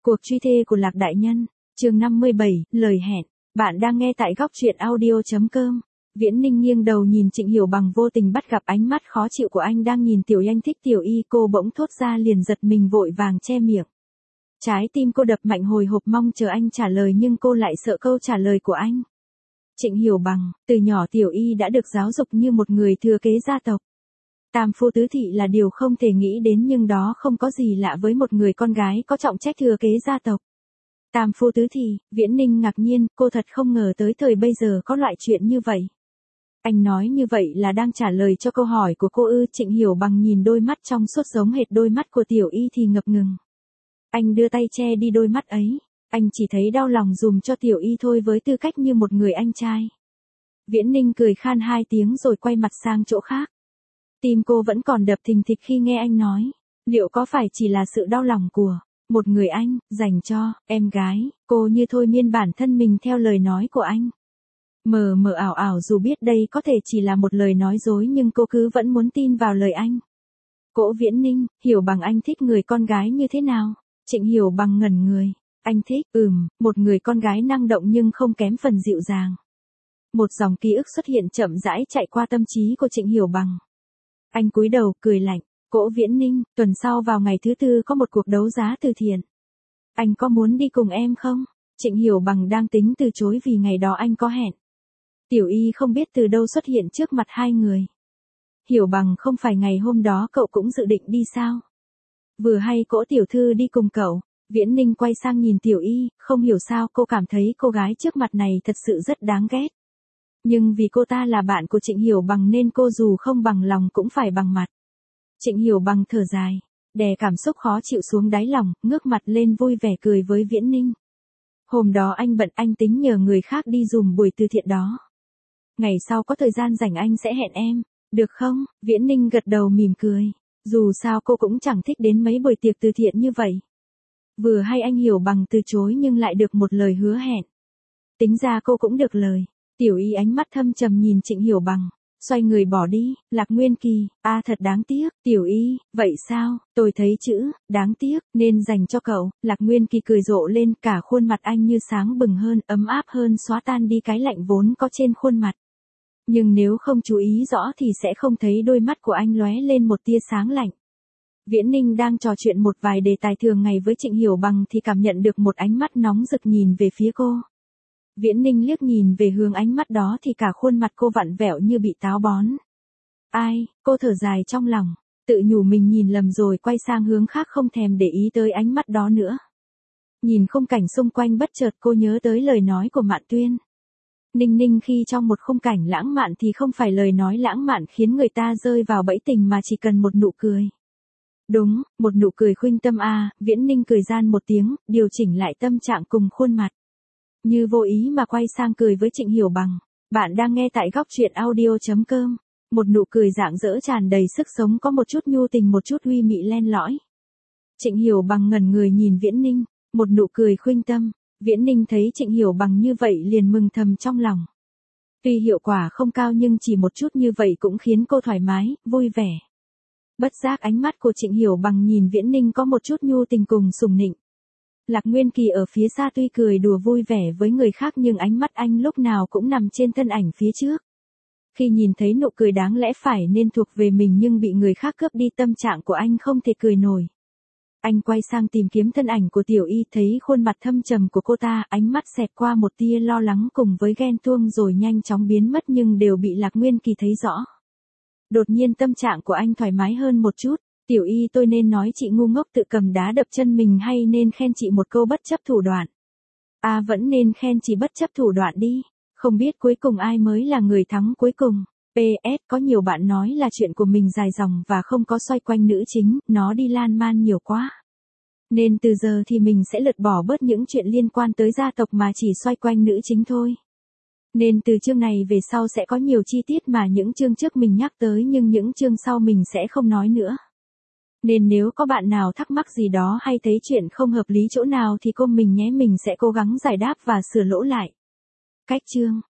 Cuộc truy thê của Lạc Đại Nhân, chương 57, lời hẹn. Bạn đang nghe tại góc truyện audio.com. Viễn Ninh nghiêng đầu nhìn Trịnh Hiểu Bằng, vô tình bắt gặp ánh mắt khó chịu của anh đang nhìn Tiểu Anh thích Tiểu Y, cô bỗng thốt ra liền giật mình vội vàng che miệng. Trái tim cô đập mạnh hồi hộp mong chờ anh trả lời, nhưng cô lại sợ câu trả lời của anh. Trịnh Hiểu Bằng, từ nhỏ Tiểu Y đã được giáo dục như một người thừa kế gia tộc. Tam phu tứ thị là điều không thể nghĩ đến, nhưng đó không có gì lạ với một người con gái có trọng trách thừa kế gia tộc. Tam phu tứ thị, Viễn Ninh ngạc nhiên, cô thật không ngờ tới thời bây giờ có loại chuyện như vậy. Anh nói như vậy là đang trả lời cho câu hỏi của cô ư? Trịnh Hiểu Bằng nhìn đôi mắt trong suốt giống hệt đôi mắt của Tiểu Y thì ngập ngừng. Anh đưa tay che đi đôi mắt ấy, anh chỉ thấy đau lòng dùm cho Tiểu Y thôi, với tư cách như một người anh trai. Viễn Ninh cười khan 2 tiếng rồi quay mặt sang chỗ khác. Tim cô vẫn còn đập thình thịch khi nghe anh nói, liệu có phải chỉ là sự đau lòng của một người anh dành cho em gái cô như thôi miên bản thân mình theo lời nói của anh. Mờ mờ ảo ảo, dù biết đây có thể chỉ là một lời nói dối nhưng cô cứ vẫn muốn tin vào lời anh. Cỗ Viễn Ninh, Hiểu Bằng anh thích người con gái như thế nào? Trịnh Hiểu Bằng ngẩn người, anh thích, một người con gái năng động nhưng không kém phần dịu dàng. Một dòng ký ức xuất hiện chậm rãi chạy qua tâm trí của Trịnh Hiểu Bằng. Anh cúi đầu, cười lạnh. Cỗ Viễn Ninh, tuần sau vào ngày thứ tư có một cuộc đấu giá từ thiện. Anh có muốn đi cùng em không? Trịnh Hiểu Bằng đang tính từ chối vì ngày đó anh có hẹn. Tiểu Y không biết từ đâu xuất hiện trước mặt hai người. Hiểu Bằng, không phải ngày hôm đó cậu cũng dự định đi sao? Vừa hay Cỗ tiểu thư đi cùng cậu. Viễn Ninh quay sang nhìn Tiểu Y, không hiểu sao cô cảm thấy cô gái trước mặt này thật sự rất đáng ghét. Nhưng vì cô ta là bạn của Trịnh Hiểu Bằng nên cô dù không bằng lòng cũng phải bằng mặt. Trịnh Hiểu Bằng thở dài, đè cảm xúc khó chịu xuống đáy lòng, ngước mặt lên vui vẻ cười với Viễn Ninh. Hôm đó anh bận, anh tính nhờ người khác đi dùm buổi từ thiện đó. Ngày sau có thời gian rảnh anh sẽ hẹn em, được không? Viễn Ninh gật đầu mỉm cười, dù sao cô cũng chẳng thích đến mấy buổi tiệc từ thiện như vậy. Vừa hay anh Hiểu Bằng từ chối nhưng lại được một lời hứa hẹn. Tính ra cô cũng được lời. Tiểu Y ánh mắt thâm trầm nhìn Trịnh Hiểu Bằng, xoay người bỏ đi. Lạc Nguyên Kỳ, thật đáng tiếc. Tiểu Y, vậy sao? Tôi thấy chữ đáng tiếc nên dành cho cậu. Lạc Nguyên Kỳ cười rộ lên, cả khuôn mặt anh như sáng bừng hơn, ấm áp hơn, xóa tan đi cái lạnh vốn có trên khuôn mặt. Nhưng nếu không chú ý rõ thì sẽ không thấy đôi mắt của anh lóe lên một tia sáng lạnh. Viễn Ninh đang trò chuyện một vài đề tài thường ngày với Trịnh Hiểu Bằng thì cảm nhận được một ánh mắt nóng rực nhìn về phía cô. Viễn Ninh liếc nhìn về hướng ánh mắt đó thì cả khuôn mặt cô vặn vẹo như bị táo bón. Ai, cô thở dài trong lòng, tự nhủ mình nhìn lầm rồi, quay sang hướng khác không thèm để ý tới ánh mắt đó nữa. Nhìn khung cảnh xung quanh, bất chợt cô nhớ tới lời nói của Mạn Tuyên. Ninh Ninh khi trong một khung cảnh lãng mạn thì không phải lời nói lãng mạn khiến người ta rơi vào bẫy tình mà chỉ cần một nụ cười. Đúng, một nụ cười khuynh tâm à. Viễn Ninh cười gian một tiếng, điều chỉnh lại tâm trạng cùng khuôn mặt. Như vô ý mà quay sang cười với Trịnh Hiểu Bằng. Bạn đang nghe tại góc truyện audio.com. Một nụ cười rạng rỡ tràn đầy sức sống, có một chút nhu tình, một chút uy mị len lỏi. Trịnh Hiểu Bằng ngẩn người nhìn Viễn Ninh, một nụ cười khuynh tâm. Viễn Ninh thấy Trịnh Hiểu Bằng như vậy liền mừng thầm trong lòng. Tuy hiệu quả không cao nhưng chỉ một chút như vậy cũng khiến cô thoải mái, vui vẻ. Bất giác ánh mắt của Trịnh Hiểu Bằng nhìn Viễn Ninh có một chút nhu tình cùng sùng nịnh. Lạc Nguyên Kỳ ở phía xa tuy cười đùa vui vẻ với người khác nhưng ánh mắt anh lúc nào cũng nằm trên thân ảnh phía trước. Khi nhìn thấy nụ cười đáng lẽ phải nên thuộc về mình nhưng bị người khác cướp đi, tâm trạng của anh không thể cười nổi. Anh quay sang tìm kiếm thân ảnh của Tiểu Y, thấy khuôn mặt thâm trầm của cô ta, ánh mắt xẹt qua một tia lo lắng cùng với ghen tuông rồi nhanh chóng biến mất nhưng đều bị Lạc Nguyên Kỳ thấy rõ. Đột nhiên tâm trạng của anh thoải mái hơn một chút. Tiểu Y, tôi nên nói chị ngu ngốc tự cầm đá đập chân mình hay nên khen chị một câu bất chấp thủ đoạn? Vẫn nên khen chị bất chấp thủ đoạn đi. Không biết cuối cùng ai mới là người thắng cuối cùng. PS, có nhiều bạn nói là chuyện của mình dài dòng và không có xoay quanh nữ chính, nó đi lan man nhiều quá. Nên từ giờ thì mình sẽ lược bỏ bớt những chuyện liên quan tới gia tộc mà chỉ xoay quanh nữ chính thôi. Nên từ chương này về sau sẽ có nhiều chi tiết mà những chương trước mình nhắc tới nhưng những chương sau mình sẽ không nói nữa. Nên nếu có bạn nào thắc mắc gì đó hay thấy chuyện không hợp lý chỗ nào thì comment nhé, mình sẽ cố gắng giải đáp và sửa lỗi lại. Cách chương